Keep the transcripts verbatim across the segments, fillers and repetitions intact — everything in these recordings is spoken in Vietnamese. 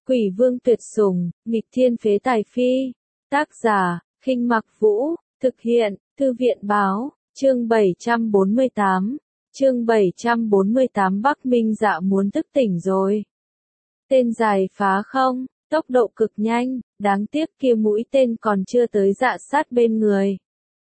Quỷ vương tuyệt sủng, nghịch thiên phế tài phi. Tác giả, Khinh Mặc Vũ, thực hiện, Thư viện báo, chương bảy trăm bốn mươi tám. Chương bảy trăm bốn mươi tám Bắc Minh Dạ muốn thức tỉnh rồi. Tên dài phá không, tốc độ cực nhanh, đáng tiếc kia mũi tên còn chưa tới Dạ Sát bên người.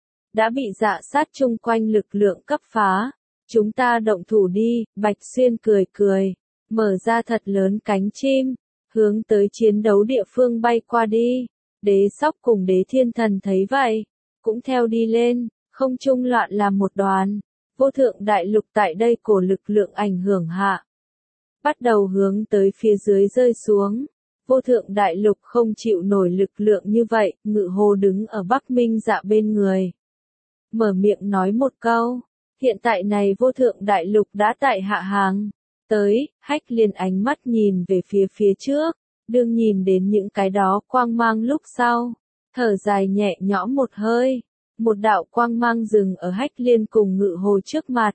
Đã bị Dạ Sát chung quanh lực lượng cấp phá. Chúng ta động thủ đi, Bạch Xuyên cười cười, mở ra thật lớn cánh chim, hướng tới chiến đấu địa phương bay qua đi. Đế Sóc cùng Đế Thiên Thần thấy vậy, cũng theo đi lên, không trung loạn làm một đoàn. Vô thượng đại lục tại đây cổ lực lượng ảnh hưởng hạ, bắt đầu hướng tới phía dưới rơi xuống. Vô thượng đại lục không chịu nổi lực lượng như vậy, Ngự Hồ đứng ở Bắc Minh Dạ bên người. Mở miệng nói một câu, hiện tại này vô thượng đại lục đã tại hạ hàng. Tới, Hách Liên ánh mắt nhìn về phía phía trước, đương nhìn đến những cái đó quang mang lúc sau, thở dài nhẹ nhõm một hơi. Một đạo quang mang dừng ở Hách Liên cùng Ngự Hồ trước mặt.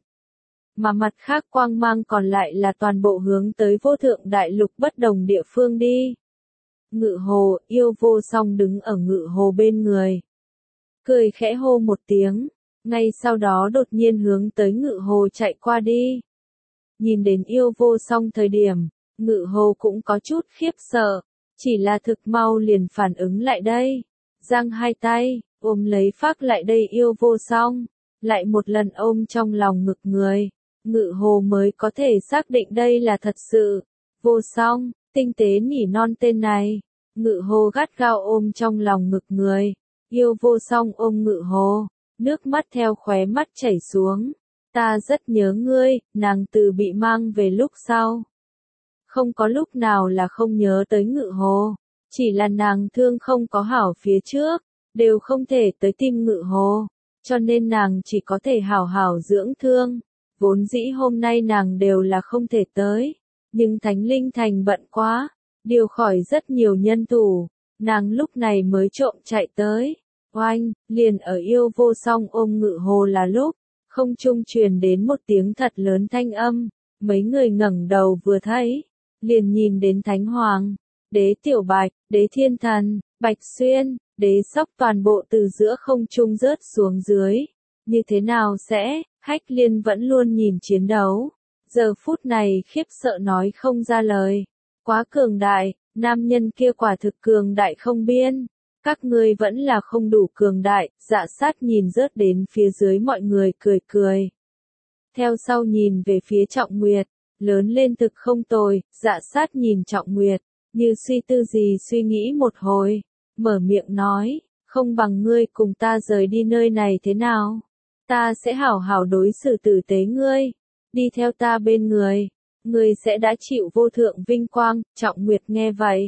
Mà mặt khác quang mang còn lại là toàn bộ hướng tới vô thượng đại lục bất đồng địa phương đi. Ngự Hồ, yêu vô song đứng ở Ngự Hồ bên người. Cười khẽ hô một tiếng, ngay sau đó đột nhiên hướng tới Ngự Hồ chạy qua đi. Nhìn đến yêu vô song thời điểm, Ngự Hồ cũng có chút khiếp sợ, chỉ là thực mau liền phản ứng lại đây. Giang hai tay, ôm lấy phác lại đây yêu vô song, lại một lần ôm trong lòng ngực người. Ngự Hồ mới có thể xác định đây là thật sự. Vô song, tinh tế nỉ non tên này. Ngự Hồ gắt gao ôm trong lòng ngực người. Yêu vô song ôm Ngự Hồ, nước mắt theo khóe mắt chảy xuống. Ta rất nhớ ngươi, nàng từ bị mang về lúc sau. Không có lúc nào là không nhớ tới Ngự Hồ, chỉ là nàng thương không có hảo phía trước, đều không thể tới tìm Ngự Hồ, cho nên nàng chỉ có thể hảo hảo dưỡng thương. Vốn dĩ hôm nay nàng đều là không thể tới, nhưng Thánh Linh Thành bận quá, điều khỏi rất nhiều nhân thủ, nàng lúc này mới trộm chạy tới. Oanh, liền ở yêu vô song ôm Ngự Hồ là lúc, không trung truyền đến một tiếng thật lớn thanh âm, mấy người ngẩng đầu vừa thấy, liền nhìn đến Thánh Hoàng, Đế Tiểu Bạch, Đế Thiên Thần, Bạch Xuyên, Đế Sóc toàn bộ từ giữa không trung rớt xuống dưới. Như thế nào sẽ, Hách Liên vẫn luôn nhìn chiến đấu. Giờ phút này khiếp sợ nói không ra lời. Quá cường đại, nam nhân kia quả thực cường đại không biên. Các ngươi vẫn là không đủ cường đại, Dạ Sát nhìn rớt đến phía dưới mọi người cười cười. Theo sau nhìn về phía Trọng Nguyệt, lớn lên thực không tồi, Dạ Sát nhìn Trọng Nguyệt, như suy tư gì suy nghĩ một hồi, mở miệng nói, không bằng ngươi cùng ta rời đi nơi này thế nào? Ta sẽ hảo hảo đối xử tử tế ngươi, đi theo ta bên người, ngươi sẽ đã chịu vô thượng vinh quang. Trọng Nguyệt nghe vậy,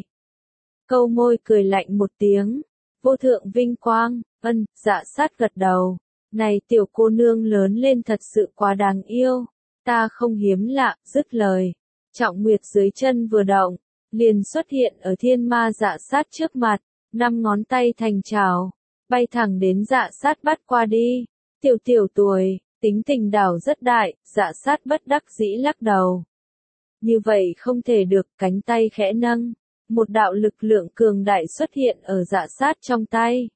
câu môi cười lạnh một tiếng, vô thượng vinh quang, ân. Dạ Sát gật đầu, này tiểu cô nương lớn lên thật sự quá đáng yêu, ta không hiếm lạ. Dứt lời, Trọng Nguyệt dưới chân vừa động, liền xuất hiện ở thiên ma Dạ Sát trước mặt, năm ngón tay thành trảo, bay thẳng đến Dạ Sát bắt qua đi. Tiểu tiểu tuổi, tính tình đảo rất đại, Dạ Sát bất đắc dĩ lắc đầu. Như vậy không thể được, cánh tay khẽ nâng, một đạo lực lượng cường đại xuất hiện ở Dạ Sát trong tay.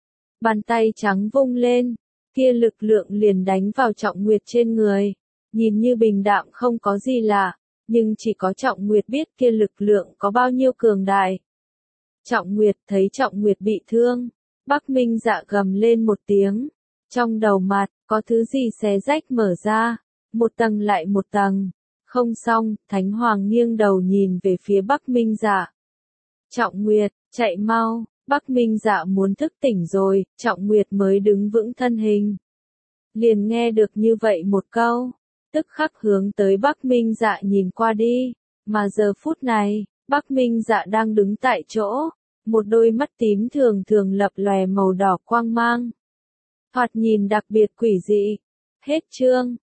Bàn tay trắng vung lên, kia lực lượng liền đánh vào Trọng Nguyệt trên người. Nhìn như bình đạm không có gì lạ, nhưng chỉ có Trọng Nguyệt biết kia lực lượng có bao nhiêu cường đại. Trọng Nguyệt thấy Trọng Nguyệt bị thương, Bắc Minh Dạ gầm lên một tiếng. Trong đầu mặt, có thứ gì xé rách mở ra, một tầng lại một tầng. Không xong, Thánh Hoàng nghiêng đầu nhìn về phía Bắc Minh Dạ. Trọng Nguyệt, chạy mau, Bắc Minh Dạ muốn thức tỉnh rồi, Trọng Nguyệt mới đứng vững thân hình. Liền nghe được như vậy một câu, tức khắc hướng tới Bắc Minh Dạ nhìn qua đi, mà giờ phút này, Bắc Minh Dạ đang đứng tại chỗ, một đôi mắt tím thường thường lập lòe màu đỏ quang mang. Thoạt nhìn đặc biệt quỷ dị. Hết chương.